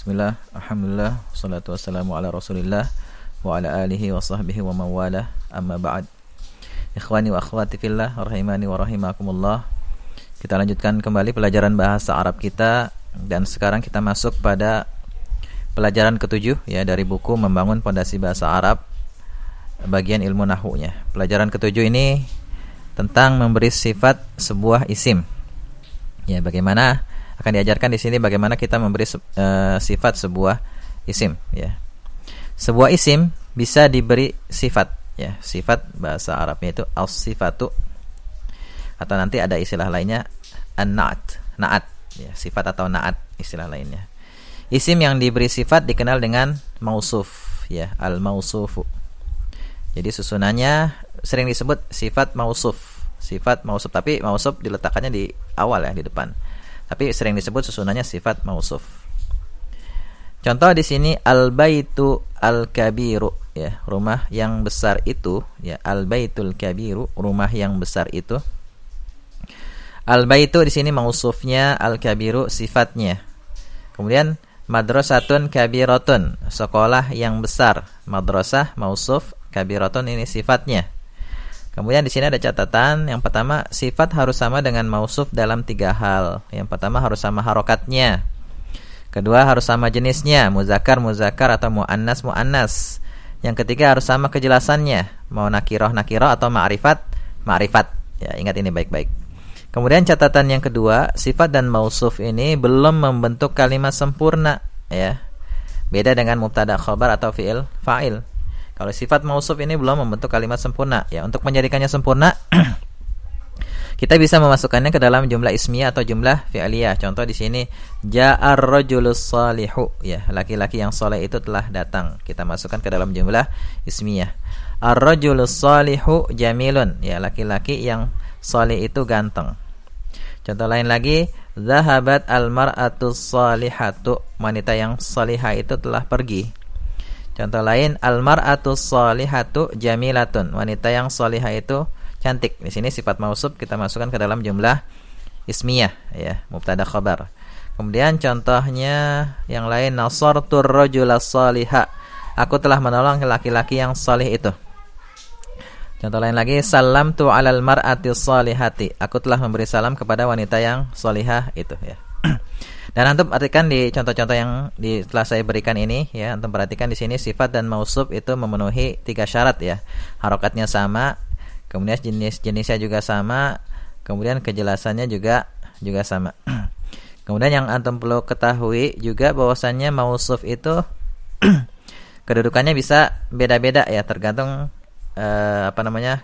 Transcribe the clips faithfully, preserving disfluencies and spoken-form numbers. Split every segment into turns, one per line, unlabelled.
Bismillah, alhamdulillah, wassalatu wassalamu ala rasulillah wa ala alihi wa sahbihi wa mawalah, amma ba'd. Ikhwani wa akhwati fillah, rahimani wa rahimakumullah. Kita lanjutkan kembali pelajaran bahasa Arab kita, dan sekarang kita masuk pada pelajaran ketujuh ya dari buku Membangun Pondasi Bahasa Arab bagian ilmu nahwunya. Pelajaran ketujuh ini tentang memberi sifat sebuah isim. Ya, bagaimana akan diajarkan di sini bagaimana kita memberi uh, sifat sebuah isim ya. Sebuah isim bisa diberi sifat ya. Sifat bahasa Arabnya itu as-sifatu, atau nanti ada istilah lainnya an-na'at, na'at ya, sifat atau na'at istilah lainnya. Isim yang diberi sifat dikenal dengan mausuf ya, al-mausufu. Jadi susunannya sering disebut sifat mausuf. Sifat mausuf, tapi mausuf diletakkannya di awal ya, di depan. Tapi sering disebut susunannya sifat mausuf. Contoh di sini al-baitu al-kabiru ya, rumah yang besar itu ya, al-baitul kabiru, rumah yang besar itu. Al-baitu di sini mausufnya, al-kabiru sifatnya. Kemudian madrasatun kabiratun, sekolah yang besar. Madrasah mausuf, kabiratun ini sifatnya. Kemudian di sini ada catatan. Yang pertama, sifat harus sama dengan mausuf dalam tiga hal. Yang pertama, harus sama harokatnya. Kedua, harus sama jenisnya, muzakkar muzakkar atau muannas muannas. Yang ketiga, harus sama kejelasannya, mau nakiroh nakiroh atau ma'rifat ma'rifat. Ya, ingat ini baik-baik. Kemudian catatan yang kedua, sifat dan mausuf ini belum membentuk kalimat sempurna ya. Beda dengan mubtada khabar atau fi'il fa'il. Kalau sifat mausuf ini belum membentuk kalimat sempurna ya. Untuk menjadikannya sempurna kita bisa memasukkannya ke dalam jumlah ismiyah atau jumlah fi'liyah. Contoh di sini ja'ar rajulus salihu ya, laki-laki yang saleh itu telah datang. Kita masukkan ke dalam jumlah ismiyah. Ar-rajulus salihu jamilun ya, laki-laki yang saleh itu ganteng. Contoh lain lagi, zahabat al-mar'atus salihatu, wanita yang salihah itu telah pergi. Contoh lain, al-mar'atus salihatu jamilatun, wanita yang salihah itu cantik. Di sini sifat mausuf kita masukkan ke dalam jumlah ismiyah ya, mubtada khabar. Kemudian contohnya yang lain, nasartur rajulas salihah, aku telah menolong laki-laki yang salih itu. Contoh lain lagi, salamtu 'alal mar'atis salihati, aku telah memberi salam kepada wanita yang salihah itu ya. Dan antum perhatikan di contoh-contoh yang di, telah saya berikan ini ya, antum perhatikan di sini sifat dan mausuf itu memenuhi tiga syarat ya. Harokatnya sama, kemudian jenis-jenisnya juga sama, kemudian kejelasannya juga juga sama. Kemudian yang antum perlu ketahui juga bahwasannya mausuf itu kedudukannya bisa beda-beda ya, tergantung eh, apa namanya?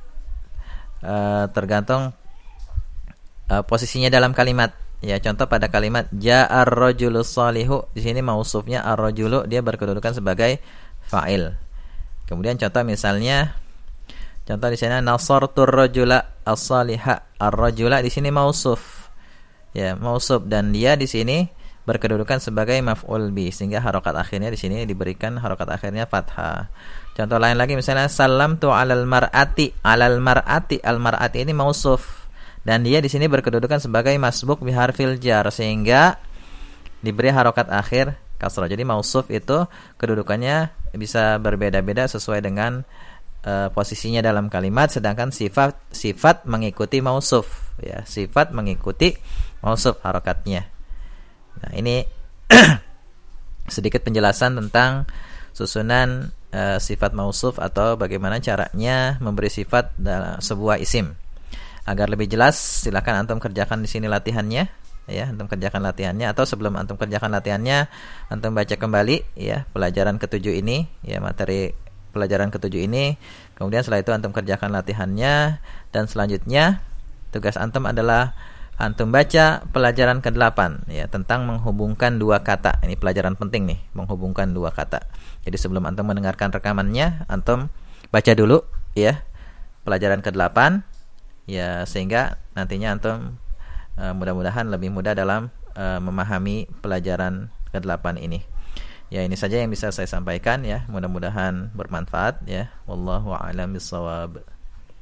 Eh, tergantung eh, posisinya dalam kalimat. Ya, contoh pada kalimat ja'ar rajulus salihu, di sini mausufnya ar-rajulu, dia berkedudukan sebagai fa'il. Kemudian contoh misalnya contoh di sini nasartur rajula as-saliha, ar-rajula di sini mausuf. Ya, mausuf, dan dia di sini berkedudukan sebagai maf'ul bi, sehingga harokat akhirnya di sini diberikan harokat akhirnya fathah. Contoh lain lagi misalnya salamtu 'alal mar'ati, 'alal mar'ati, al-mar'ati ini mausuf, dan dia di sini berkedudukan sebagai masbuk biharfil jar, sehingga diberi harokat akhir kasrah. Jadi mausuf itu kedudukannya bisa berbeda-beda sesuai dengan uh, posisinya dalam kalimat, sedangkan sifat sifat mengikuti mausuf ya, sifat mengikuti mausuf harokatnya. Nah, ini sedikit penjelasan tentang susunan uh, sifat mausuf atau bagaimana caranya memberi sifat dalam sebuah isim. Agar lebih jelas, silakan antum kerjakan di sini latihannya, ya, antum kerjakan latihannya, atau sebelum antum kerjakan latihannya, antum baca kembali, ya, pelajaran ketujuh ini, ya, materi pelajaran ketujuh ini. Kemudian setelah itu antum kerjakan latihannya, dan selanjutnya tugas antum adalah antum baca pelajaran kedelapan, ya, tentang menghubungkan dua kata. Ini pelajaran penting nih, menghubungkan dua kata. Jadi sebelum antum mendengarkan rekamannya, antum baca dulu, ya, pelajaran kedelapan. Ya, sehingga nantinya antum uh, mudah-mudahan lebih mudah dalam uh, memahami pelajaran kedelapan ini. Ya, ini saja yang bisa saya sampaikan ya. Mudah-mudahan bermanfaat ya. Wallahu a'lam bishawab.